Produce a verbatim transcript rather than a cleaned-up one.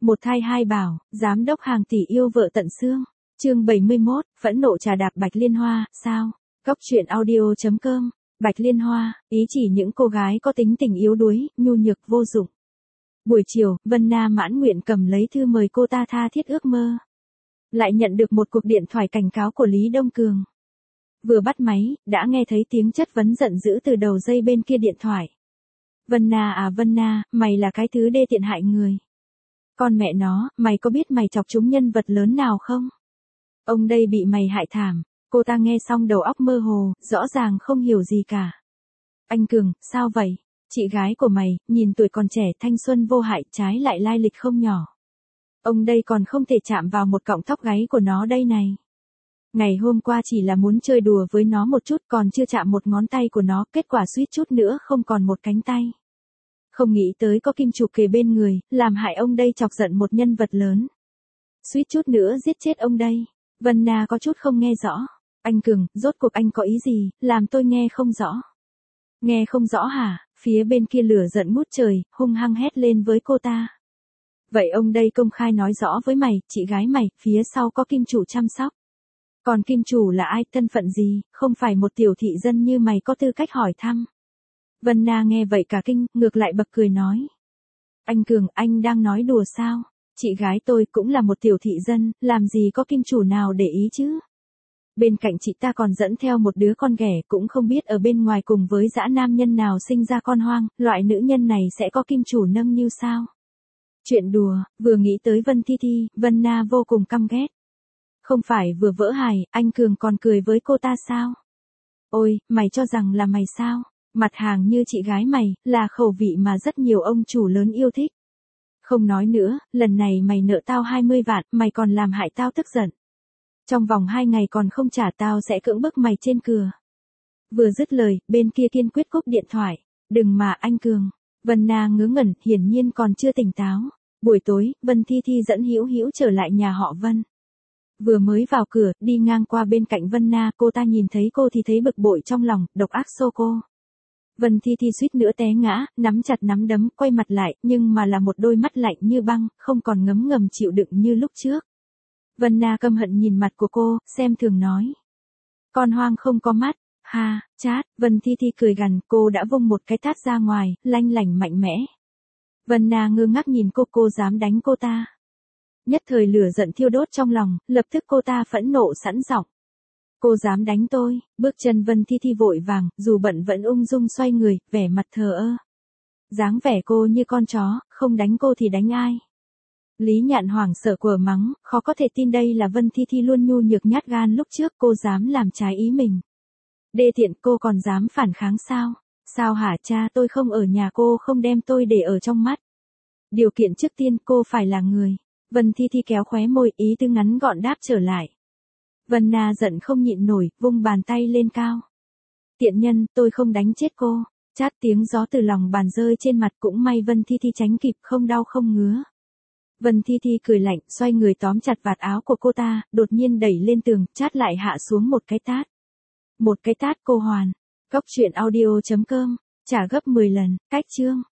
Một thai hai bảo, giám đốc hàng tỷ yêu vợ tận xương. Chương bảy mươi mốt, phẫn nộ trà đạp Bạch Liên Hoa, sao? Góc truyện audio chấm com. Bạch Liên Hoa, ý chỉ những cô gái có tính tình yếu đuối, nhu nhược vô dụng. Buổi chiều, Vân Na mãn nguyện cầm lấy thư mời cô ta tha thiết ước mơ. Lại nhận được một cuộc điện thoại cảnh cáo của Lý Đông Cường. Vừa bắt máy, đã nghe thấy tiếng chất vấn giận dữ từ đầu dây bên kia điện thoại. Vân Na à Vân Na, mày là cái thứ đê tiện hại người. Con mẹ nó, mày có biết mày chọc trúng nhân vật lớn nào không? Ông đây bị mày hại thảm. Cô ta nghe xong đầu óc mơ hồ, rõ ràng không hiểu gì cả. Anh Cường, sao vậy? Chị gái của mày, nhìn tuổi còn trẻ, thanh xuân vô hại, trái lại lai lịch không nhỏ. Ông đây còn không thể chạm vào một cọng tóc gáy của nó đây này. Ngày hôm qua chỉ là muốn chơi đùa với nó một chút, còn chưa chạm một ngón tay của nó, kết quả suýt chút nữa không còn một cánh tay. Không nghĩ tới có kim chủ kề bên người, làm hại ông đây chọc giận một nhân vật lớn. Suýt chút nữa giết chết ông đây. Vân Na có chút không nghe rõ. Anh Cường, rốt cuộc anh có ý gì, làm tôi nghe không rõ. Nghe không rõ hả? Phía bên kia lửa giận ngút trời, hung hăng hét lên với cô ta. Vậy ông đây công khai nói rõ với mày, chị gái mày, phía sau có kim chủ chăm sóc. Còn kim chủ là ai, thân phận gì, không phải một tiểu thị dân như mày có tư cách hỏi thăm. Vân Na nghe vậy cả kinh, ngược lại bật cười nói. Anh Cường, anh đang nói đùa sao? Chị gái tôi cũng là một tiểu thị dân, làm gì có kim chủ nào để ý chứ? Bên cạnh chị ta còn dẫn theo một đứa con ghẻ, cũng không biết ở bên ngoài cùng với dã nam nhân nào sinh ra con hoang, loại nữ nhân này sẽ có kim chủ nâng niu sao? Chuyện đùa, vừa nghĩ tới Vân Thi Thi, Vân Na vô cùng căm ghét. Không phải vừa vỡ hài, anh Cường còn cười với cô ta sao? Ôi, mày cho rằng là mày sao? Mặt hàng như chị gái mày, là khẩu vị mà rất nhiều ông chủ lớn yêu thích. Không nói nữa, lần này mày nợ tao hai mươi vạn, mày còn làm hại tao tức giận. Trong vòng hai ngày còn không trả tao sẽ cưỡng bức mày trên cừa. Vừa dứt lời, bên kia kiên quyết cúp điện thoại. Đừng mà anh Cường. Vân Na ngớ ngẩn, hiển nhiên còn chưa tỉnh táo. Buổi tối, Vân Thi Thi dẫn Hữu Hữu trở lại nhà họ Vân. Vừa mới vào cửa, đi ngang qua bên cạnh Vân Na, cô ta nhìn thấy cô thì thấy bực bội trong lòng, độc ác xô cô. Vân Thi Thi suýt nữa té ngã, nắm chặt nắm đấm, quay mặt lại, nhưng mà là một đôi mắt lạnh như băng, không còn ngấm ngầm chịu đựng như lúc trước. Vân Na căm hận nhìn mặt của cô, xem thường nói. Con hoang không có mắt, ha, chát, Vân Thi Thi cười gằn, cô đã vung một cái tát ra ngoài, lanh lảnh mạnh mẽ. Vân Na ngơ ngác nhìn cô, cô dám đánh cô ta. Nhất thời lửa giận thiêu đốt trong lòng, lập tức cô ta phẫn nộ sẵn giọng. Cô dám đánh tôi, bước chân Vân Thi Thi vội vàng, dù bận vẫn ung dung xoay người, vẻ mặt thờ ơ. Dáng vẻ cô như con chó, không đánh cô thì đánh ai. Lý Nhạn hoảng sợ quở mắng, khó có thể tin đây là Vân Thi Thi luôn nhu nhược nhát gan lúc trước, cô dám làm trái ý mình. Đê tiện, cô còn dám phản kháng sao? Sao hả cha, tôi không ở nhà, cô không đem tôi để ở trong mắt. Điều kiện trước tiên cô phải là người. Vân Thi Thi kéo khóe môi, ý tư ngắn gọn đáp trở lại. Vân Na giận không nhịn nổi, vung bàn tay lên cao. Tiện nhân, tôi không đánh chết cô. Chát, tiếng gió từ lòng bàn rơi trên mặt, cũng may Vân Thi Thi tránh kịp, không đau không ngứa. Vân Thi Thi cười lạnh, xoay người tóm chặt vạt áo của cô ta, đột nhiên đẩy lên tường, chát lại hạ xuống một cái tát. Một cái tát cô hoàn. Góc truyện audio chấm com, trả gấp mười lần, cách chương.